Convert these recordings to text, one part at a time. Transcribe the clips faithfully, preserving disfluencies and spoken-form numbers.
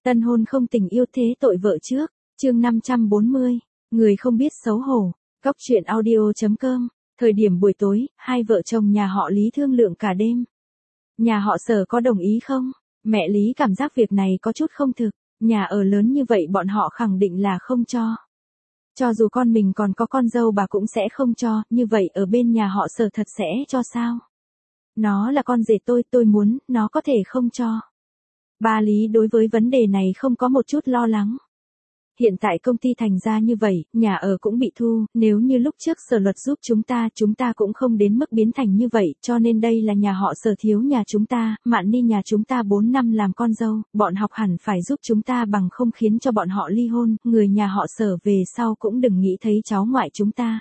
Tân hôn không tình yêu thế tội vợ trước, chương năm trăm bốn mươi, người không biết xấu hổ, Cóc truyện audio chấm com, thời điểm buổi tối, hai vợ chồng nhà họ Lý thương lượng cả đêm. Nhà họ Sở có đồng ý không? Mẹ Lý cảm giác việc này có chút không thực, nhà ở lớn như vậy bọn họ khẳng định là không cho. Cho dù con mình còn có con dâu bà cũng sẽ không cho, như vậy ở bên nhà họ Sở thật sẽ cho sao? Nó là con rể tôi, tôi muốn, nó có thể không cho. Ba Lý đối với vấn đề này không có một chút lo lắng. Hiện tại công ty thành ra như vậy, nhà ở cũng bị thu, nếu như lúc trước Sở luật giúp chúng ta, chúng ta cũng không đến mức biến thành như vậy, cho nên đây là nhà họ Sở thiếu nhà chúng ta, Mạn Ni nhà chúng ta bốn năm làm con dâu, bọn học hẳn phải giúp chúng ta bằng không khiến cho bọn họ ly hôn, người nhà họ Sở về sau cũng đừng nghĩ thấy cháu ngoại chúng ta.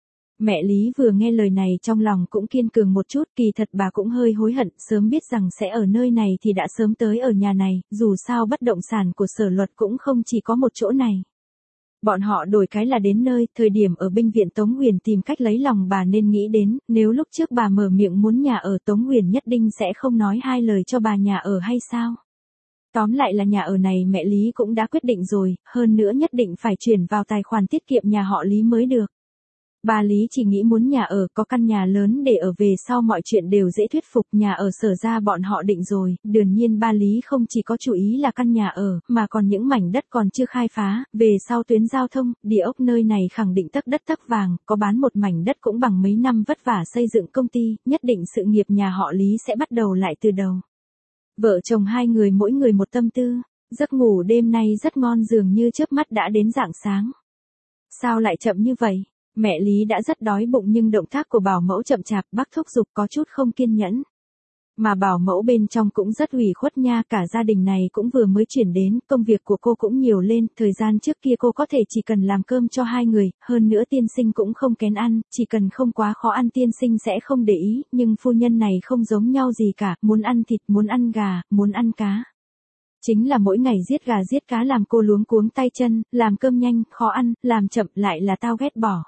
Mẹ Lý vừa nghe lời này trong lòng cũng kiên cường một chút, kỳ thật bà cũng hơi hối hận, sớm biết rằng sẽ ở nơi này thì đã sớm tới ở nhà này, dù sao bất động sản của Sở luật cũng không chỉ có một chỗ này. Bọn họ đổi cái là đến nơi, thời điểm ở bệnh viện Tống Huyền tìm cách lấy lòng bà nên nghĩ đến, nếu lúc trước bà mở miệng muốn nhà ở Tống Huyền nhất định sẽ không nói hai lời cho bà nhà ở hay sao? Tóm lại là nhà ở này mẹ Lý cũng đã quyết định rồi, hơn nữa nhất định phải chuyển vào tài khoản tiết kiệm nhà họ Lý mới được. Bà Lý chỉ nghĩ muốn nhà ở, có căn nhà lớn để ở về sau mọi chuyện đều dễ thuyết phục, nhà ở Sở ra bọn họ định rồi, đương nhiên ba Lý không chỉ có chú ý là căn nhà ở, mà còn những mảnh đất còn chưa khai phá, về sau tuyến giao thông, địa ốc nơi này khẳng định tấc đất tấc vàng, có bán một mảnh đất cũng bằng mấy năm vất vả xây dựng công ty, nhất định sự nghiệp nhà họ Lý sẽ bắt đầu lại từ đầu. Vợ chồng hai người mỗi người một tâm tư, giấc ngủ đêm nay rất ngon dường như chớp mắt đã đến rạng sáng. Sao lại chậm như vậy? Mẹ Lý đã rất đói bụng nhưng động tác của bảo mẫu chậm chạp, bác thúc giục có chút không kiên nhẫn. Mà bảo mẫu bên trong cũng rất ủy khuất nha, cả gia đình này cũng vừa mới chuyển đến, công việc của cô cũng nhiều lên, thời gian trước kia cô có thể chỉ cần làm cơm cho hai người, hơn nữa tiên sinh cũng không kén ăn, chỉ cần không quá khó ăn tiên sinh sẽ không để ý, nhưng phu nhân này không giống nhau gì cả, muốn ăn thịt, muốn ăn gà, muốn ăn cá. Chính là mỗi ngày giết gà giết cá làm cô luống cuống tay chân, làm cơm nhanh, khó ăn, làm chậm lại là tao ghét bỏ.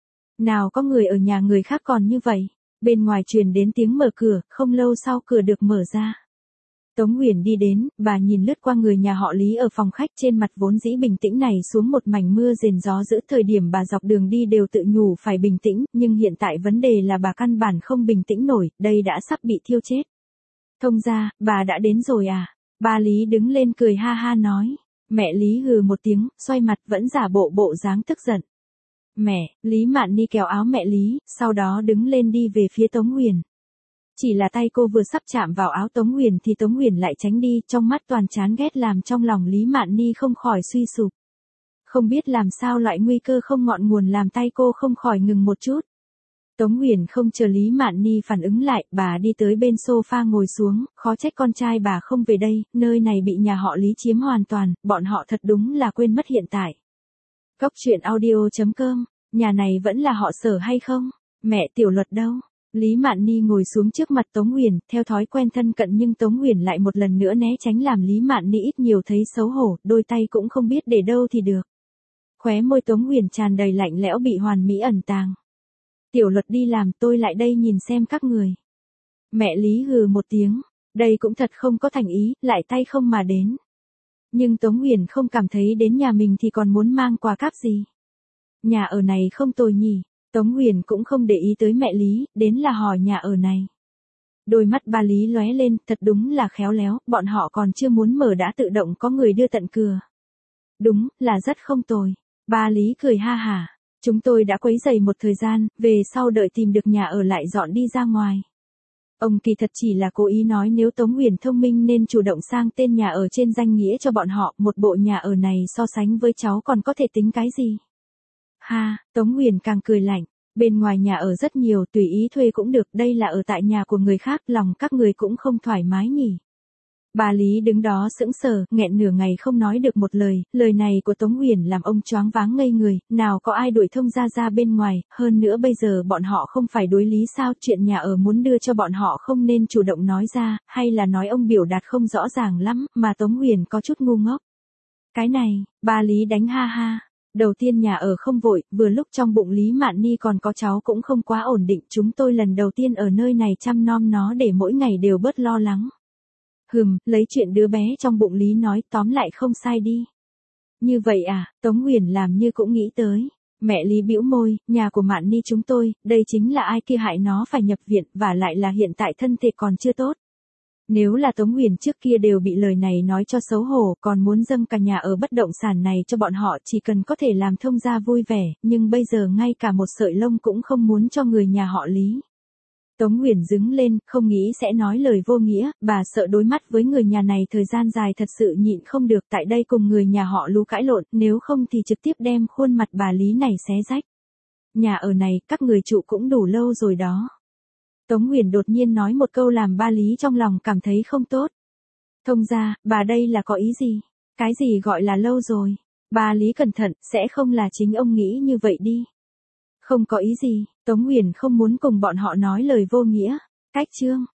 Nào có người ở nhà người khác còn như vậy. Bên ngoài truyền đến tiếng mở cửa, không lâu sau cửa được mở ra. Tống Huyền đi đến, bà nhìn lướt qua người nhà họ Lý ở phòng khách, trên mặt vốn dĩ bình tĩnh này xuống một mảnh mưa rền gió dữ, thời điểm bà dọc đường đi đều tự nhủ phải bình tĩnh, nhưng hiện tại vấn đề là bà căn bản không bình tĩnh nổi, đây đã sắp bị thiêu chết. Thông ra, bà đã đến rồi à? Ba Lý đứng lên cười ha ha nói. Mẹ Lý hừ một tiếng, xoay mặt vẫn giả bộ bộ dáng tức giận. Mẹ, Lý Mạn Ni kéo áo mẹ Lý, sau đó đứng lên đi về phía Tống Huyền. Chỉ là tay cô vừa sắp chạm vào áo Tống Huyền thì Tống Huyền lại tránh đi, trong mắt toàn chán ghét làm trong lòng Lý Mạn Ni không khỏi suy sụp. Không biết làm sao loại nguy cơ không ngọn nguồn làm tay cô không khỏi ngừng một chút. Tống Huyền không chờ Lý Mạn Ni phản ứng lại, bà đi tới bên sofa ngồi xuống, khó trách con trai bà không về đây, nơi này bị nhà họ Lý chiếm hoàn toàn, bọn họ thật đúng là quên mất hiện tại. Cóc truyện audio chấm com, nhà này vẫn là họ Sở hay không? Mẹ Tiểu Luật đâu? Lý Mạn Ni ngồi xuống trước mặt Tống Huyền, theo thói quen thân cận nhưng Tống Huyền lại một lần nữa né tránh làm Lý Mạn Ni ít nhiều thấy xấu hổ, đôi tay cũng không biết để đâu thì được. Khóe môi Tống Huyền tràn đầy lạnh lẽo bị hoàn mỹ ẩn tàng. Tiểu Luật đi làm, tôi lại đây nhìn xem các người. Mẹ Lý hừ một tiếng, đây cũng thật không có thành ý, lại tay không mà đến. Nhưng Tống Huyền không cảm thấy đến nhà mình thì còn muốn mang quà cáp gì. Nhà ở này không tồi nhỉ, Tống Huyền cũng không để ý tới mẹ Lý, đến là hỏi nhà ở này. Đôi mắt ba Lý lóe lên, thật đúng là khéo léo, bọn họ còn chưa muốn mở đã tự động có người đưa tận cửa. Đúng, là rất không tồi. Ba Lý cười ha hả, chúng tôi đã quấy rầy một thời gian, về sau đợi tìm được nhà ở lại dọn đi ra ngoài. Ông kỳ thật chỉ là cố ý nói nếu Tống Huyền thông minh nên chủ động sang tên nhà ở trên danh nghĩa cho bọn họ, một bộ nhà ở này so sánh với cháu còn có thể tính cái gì. Ha, Tống Huyền càng cười lạnh, bên ngoài nhà ở rất nhiều, tùy ý thuê cũng được, đây là ở tại nhà của người khác, lòng các người cũng không thoải mái nhỉ. Bà Lý đứng đó sững sờ, nghẹn nửa ngày không nói được một lời, lời này của Tống Huyền làm ông choáng váng ngây người, nào có ai đuổi thông ra ra bên ngoài, hơn nữa bây giờ bọn họ không phải đối lý sao, chuyện nhà ở muốn đưa cho bọn họ không nên chủ động nói ra, hay là nói ông biểu đạt không rõ ràng lắm, mà Tống Huyền có chút ngu ngốc. Cái này, bà Lý đánh ha ha. Đầu tiên nhà ở không vội, vừa lúc trong bụng Lý Mạn Ni còn có cháu cũng không quá ổn định, chúng tôi lần đầu tiên ở nơi này chăm nom nó để mỗi ngày đều bớt lo lắng. Hừm, lấy chuyện đứa bé trong bụng Lý nói, tóm lại không sai đi. Như vậy à, Tống Huyền làm như cũng nghĩ tới. Mẹ Lý bĩu môi, nhà của Mạn Ni chúng tôi, đây chính là ai kia hại nó phải nhập viện, và lại là hiện tại thân thể còn chưa tốt. Nếu là Tống Huyền trước kia đều bị lời này nói cho xấu hổ, còn muốn dâng cả nhà ở bất động sản này cho bọn họ chỉ cần có thể làm thông gia vui vẻ, nhưng bây giờ ngay cả một sợi lông cũng không muốn cho người nhà họ Lý. Tống Huyền đứng lên, không nghĩ sẽ nói lời vô nghĩa, bà sợ đối mắt với người nhà này thời gian dài thật sự nhịn không được tại đây cùng người nhà họ Lú cãi lộn, nếu không thì trực tiếp đem khuôn mặt bà Lý này xé rách. Nhà ở này, các người trụ cũng đủ lâu rồi đó. Tống Huyền đột nhiên nói một câu làm ba Lý trong lòng cảm thấy không tốt. Thông gia, bà đây là có ý gì? Cái gì gọi là lâu rồi? Ba Lý cẩn thận, sẽ không là chính ông nghĩ như vậy đi. Không có ý gì, Tống Huyền không muốn cùng bọn họ nói lời vô nghĩa. Cách chương